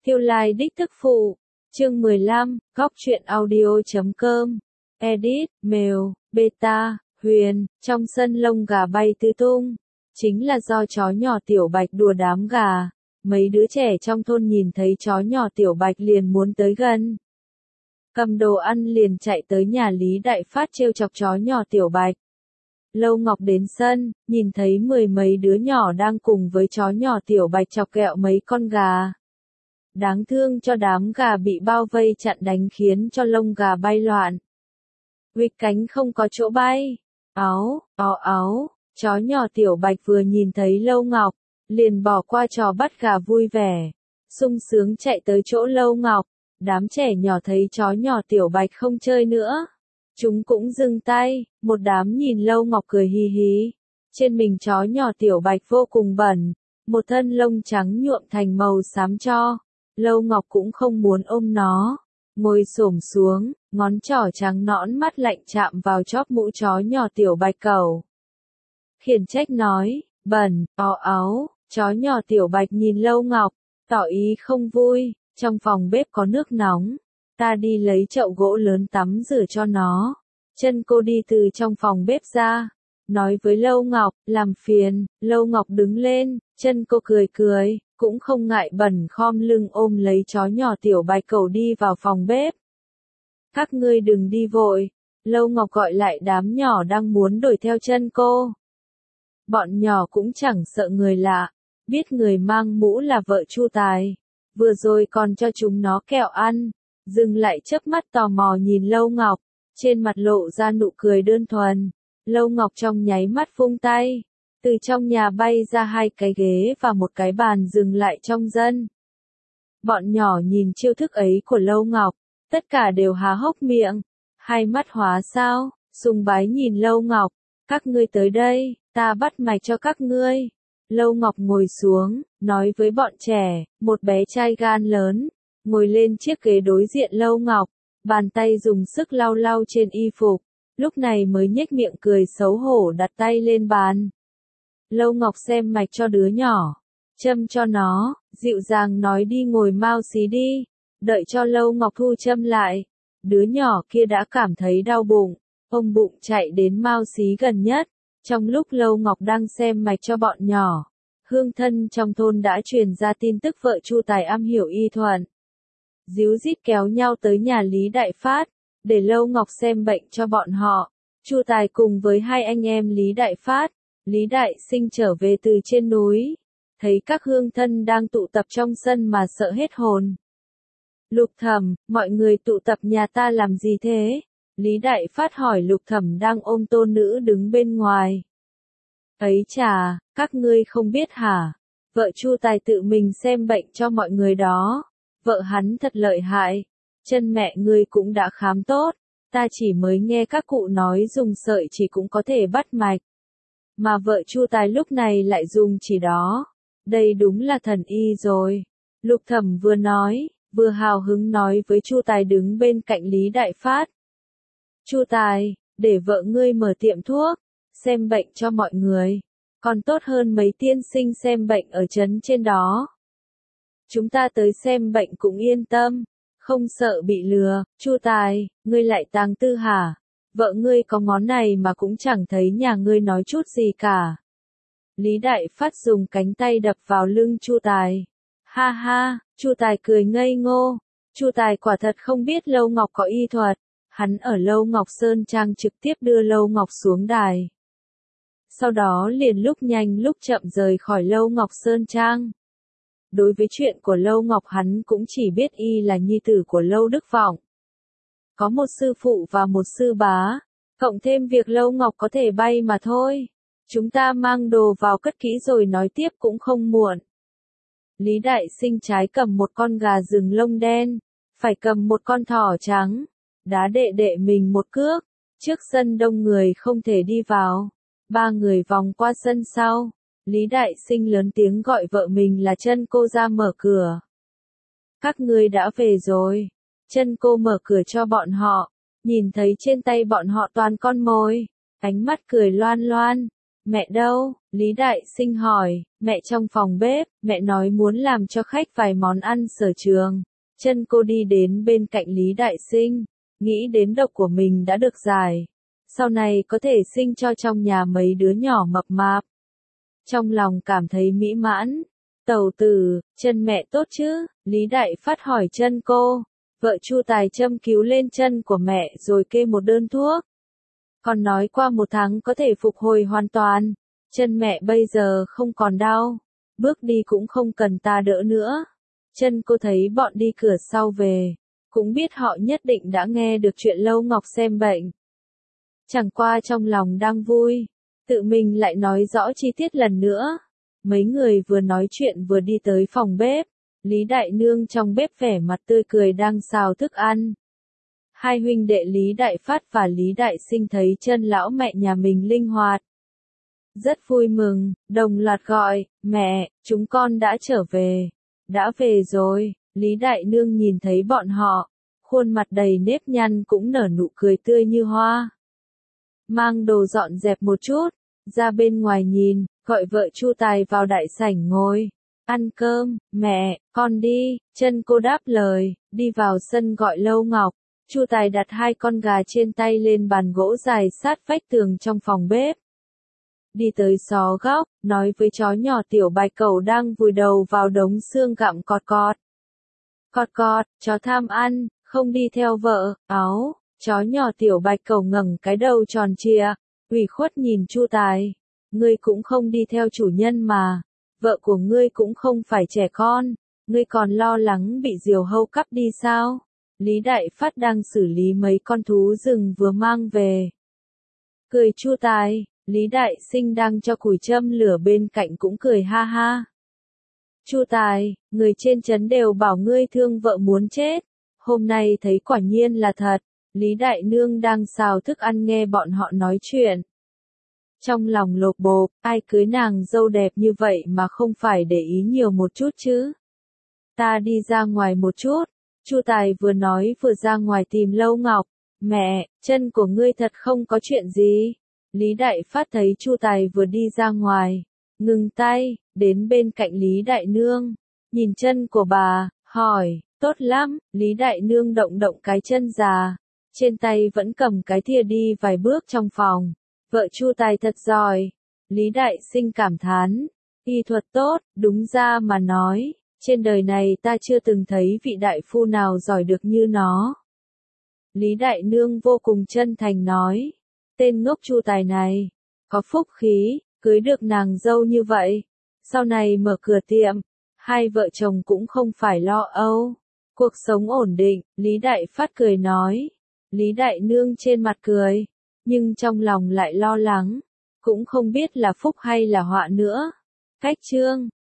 Tiêu Lai đích thức phụ. Chương 15, góc truyện audio.com. Edit, mail, beta, Huyền, trong sân lông gà bay tứ tung. Chính là do chó nhỏ Tiểu Bạch đùa đám gà. Mấy đứa trẻ trong thôn nhìn thấy chó nhỏ Tiểu Bạch liền muốn tới gần. Cầm đồ ăn liền chạy tới nhà Lý Đại Phát trêu chọc chó nhỏ Tiểu Bạch. Lâu Ngọc đến sân, nhìn thấy mười mấy đứa nhỏ đang cùng với chó nhỏ Tiểu Bạch chọc ghẹo mấy con gà. Đáng thương cho đám gà bị bao vây chặn đánh khiến cho lông gà bay loạn. Huỵch cánh không có chỗ bay. Áo, áo, chó nhỏ Tiểu Bạch vừa nhìn thấy Lâu Ngọc, liền bỏ qua trò bắt gà vui vẻ, sung sướng chạy tới chỗ Lâu Ngọc. Đám trẻ nhỏ thấy chó nhỏ Tiểu Bạch không chơi nữa, chúng cũng dừng tay, một đám nhìn Lâu Ngọc cười hì hì. Trên mình chó nhỏ Tiểu Bạch vô cùng bẩn, một thân lông trắng nhuộm thành màu xám cho. Lâu Ngọc cũng không muốn ôm nó, ngồi xổm xuống, ngón trỏ trắng nõn mắt lạnh chạm vào chóp mũ chó nhỏ Tiểu Bạch cẩu. Khiển trách nói, bẩn, áo, chó nhỏ Tiểu Bạch nhìn Lâu Ngọc, tỏ ý không vui. Trong phòng bếp có nước nóng, ta đi lấy chậu gỗ lớn tắm rửa cho nó. Chân cô đi từ trong phòng bếp ra, nói với Lâu Ngọc, làm phiền. Lâu Ngọc đứng lên, chân cô cười, cũng không ngại bẩn khom lưng ôm lấy chó nhỏ Tiểu Bạch cẩu đi vào phòng bếp. Các ngươi đừng đi vội, Lâu Ngọc gọi lại đám nhỏ đang muốn đuổi theo chân cô. Bọn nhỏ cũng chẳng sợ người lạ, biết người mang mũ là vợ Chu Tài. Vừa rồi còn cho chúng nó kẹo ăn, dừng lại chớp mắt tò mò nhìn Lâu Ngọc, trên mặt lộ ra nụ cười đơn thuần. Lâu Ngọc trong nháy mắt vung tay, từ trong nhà bay ra hai cái ghế và một cái bàn dừng lại trong sân. Bọn nhỏ nhìn chiêu thức ấy của Lâu Ngọc, tất cả đều há hốc miệng, hai mắt hóa sao, sùng bái nhìn Lâu Ngọc. Các ngươi tới đây, ta bắt mạch cho các ngươi. Lâu Ngọc ngồi xuống, nói với bọn trẻ, một bé trai gan lớn, ngồi lên chiếc ghế đối diện Lâu Ngọc, bàn tay dùng sức lau lau trên y phục, lúc này mới nhếch miệng cười xấu hổ đặt tay lên bàn. Lâu Ngọc xem mạch cho đứa nhỏ, châm cho nó, dịu dàng nói đi ngồi mau xí đi, đợi cho Lâu Ngọc thu châm lại. Đứa nhỏ kia đã cảm thấy đau bụng, ôm bụng chạy đến mau xí gần nhất. Trong lúc Lâu Ngọc đang xem mạch cho bọn nhỏ, hương thân trong thôn đã truyền ra tin tức vợ Chu Tài am hiểu y thuật. Díu dít kéo nhau tới nhà Lý Đại Phát, để Lâu Ngọc xem bệnh cho bọn họ. Chu Tài cùng với hai anh em Lý Đại Phát, Lý Đại Sinh trở về từ trên núi, thấy các hương thân đang tụ tập trong sân mà sợ hết hồn. Lục Thẩm, mọi người tụ tập nhà ta làm gì thế? Lý Đại Phát hỏi Lục Thẩm đang ôm tôn nữ đứng bên ngoài. Ấy chà, các ngươi không biết hả? Vợ Chu Tài tự mình xem bệnh cho mọi người đó. Vợ hắn thật lợi hại. Chân mẹ ngươi cũng đã khám tốt. Ta chỉ mới nghe các cụ nói dùng sợi chỉ cũng có thể bắt mạch. Mà vợ Chu Tài lúc này lại dùng chỉ đó. Đây đúng là thần y rồi. Lục Thẩm vừa nói, vừa hào hứng nói với Chu Tài đứng bên cạnh Lý Đại Phát. Chu Tài, để vợ ngươi mở tiệm thuốc, xem bệnh cho mọi người, còn tốt hơn mấy tiên sinh xem bệnh ở trấn trên đó. Chúng ta tới xem bệnh cũng yên tâm, không sợ bị lừa. Chu Tài, ngươi lại tàng tư hả? Vợ ngươi có ngón này mà cũng chẳng thấy nhà ngươi nói chút gì cả. Lý Đại Phát dùng cánh tay đập vào lưng Chu Tài. Ha ha, Chu Tài cười ngây ngô. Chu Tài quả thật không biết Lâu Ngọc có y thuật. Hắn ở Lâu Ngọc Sơn Trang trực tiếp đưa Lâu Ngọc xuống đài. Sau đó liền lúc nhanh lúc chậm rời khỏi Lâu Ngọc Sơn Trang. Đối với chuyện của Lâu Ngọc hắn cũng chỉ biết y là nhi tử của Lâu Đức Vọng. Có một sư phụ và một sư bá, cộng thêm việc Lâu Ngọc có thể bay mà thôi. Chúng ta mang đồ vào cất kỹ rồi nói tiếp cũng không muộn. Lý Đại Sinh trái cầm một con gà rừng lông đen, phải cầm một con thỏ trắng. Đá đệ mình một cước, trước sân đông người không thể đi vào. Ba người vòng qua sân sau, Lý Đại Sinh lớn tiếng gọi vợ mình là Chân Cô ra mở cửa. Các ngươi đã về rồi. Chân Cô mở cửa cho bọn họ, nhìn thấy trên tay bọn họ toàn con mồi, ánh mắt cười loan loan. Mẹ đâu? Lý Đại Sinh hỏi, mẹ trong phòng bếp, mẹ nói muốn làm cho khách vài món ăn sở trường. Chân cô đi đến bên cạnh Lý Đại Sinh, nghĩ đến độc của mình đã được giải. Sau này có thể sinh cho trong nhà mấy đứa nhỏ mập mạp. Trong lòng cảm thấy mỹ mãn. Tẩu tử, chân mẹ tốt chứ? Lý Đại Phát hỏi chân cô. Vợ Chu Tài châm cứu lên chân của mẹ rồi kê một đơn thuốc. Còn nói qua 1 tháng có thể phục hồi hoàn toàn. Chân mẹ bây giờ không còn đau. Bước đi cũng không cần ta đỡ nữa. Chân cô thấy bọn đi cửa sau về. Cũng biết họ nhất định đã nghe được chuyện Lâu Ngọc xem bệnh. Chẳng qua trong lòng đang vui. Tự mình lại nói rõ chi tiết lần nữa. Mấy người vừa nói chuyện vừa đi tới phòng bếp. Lý Đại Nương trong bếp vẻ mặt tươi cười đang xào thức ăn. Hai huynh đệ Lý Đại Phát và Lý Đại Sinh thấy chân lão mẹ nhà mình linh hoạt. Rất vui mừng, đồng loạt gọi, mẹ, chúng con đã trở về. Đã về rồi, Lý Đại Nương nhìn thấy bọn họ. Khuôn mặt đầy nếp nhăn cũng nở nụ cười tươi như hoa. Mang đồ dọn dẹp một chút, ra bên ngoài nhìn, gọi vợ Chu Tài vào đại sảnh ngồi. Ăn cơm, mẹ, con đi, chân cô đáp lời, đi vào sân gọi Lâu Ngọc. Chu Tài đặt 2 con gà trên tay lên bàn gỗ dài sát vách tường trong phòng bếp. Đi tới xó góc, nói với chó nhỏ Tiểu Bạch Cẩu đang vùi đầu vào đống xương gặm cọt cọt. Cọt cọt, chó tham ăn, không đi theo vợ, áo. Chó nhỏ Tiểu Bạch Cẩu ngẩng cái đầu tròn trịa, ủy khuất nhìn Chu Tài. Ngươi cũng không đi theo chủ nhân mà. Vợ của ngươi cũng không phải trẻ con. Ngươi còn lo lắng bị diều hâu cắp đi sao? Lý Đại Phát đang xử lý mấy con thú rừng vừa mang về. Cười Chu Tài, Lý Đại Sinh đang cho củi châm lửa bên cạnh cũng cười ha ha. Chu Tài, người trên trấn đều bảo ngươi thương vợ muốn chết. Hôm nay thấy quả nhiên là thật. Lý Đại Nương đang xào thức ăn nghe bọn họ nói chuyện. Trong lòng lột bột, ai cưới nàng dâu đẹp như vậy mà không phải để ý nhiều một chút chứ. Ta đi ra ngoài một chút. Chu Tài vừa nói vừa ra ngoài tìm Lâu Ngọc. Mẹ, chân của ngươi thật không có chuyện gì. Lý Đại Phát thấy Chu Tài vừa đi ra ngoài. Ngừng tay, đến bên cạnh Lý Đại Nương. Nhìn chân của bà, hỏi, tốt lắm. Lý Đại Nương động động cái chân già. Trên tay vẫn cầm cái thìa đi vài bước trong phòng. Vợ Chu Tài thật giỏi. Lý Đại Sinh cảm thán. Y thuật tốt, đúng ra mà nói. Trên đời này ta chưa từng thấy vị đại phu nào giỏi được như nó. Lý Đại Nương vô cùng chân thành nói. Tên ngốc Chu Tài này. Có phúc khí, cưới được nàng dâu như vậy. Sau này mở cửa tiệm. Hai vợ chồng cũng không phải lo âu. Cuộc sống ổn định, Lý Đại Phát cười nói. Lý Đại Nương trên mặt cười. Nhưng trong lòng lại lo lắng. Cũng không biết là phúc hay là họa nữa. Cách chương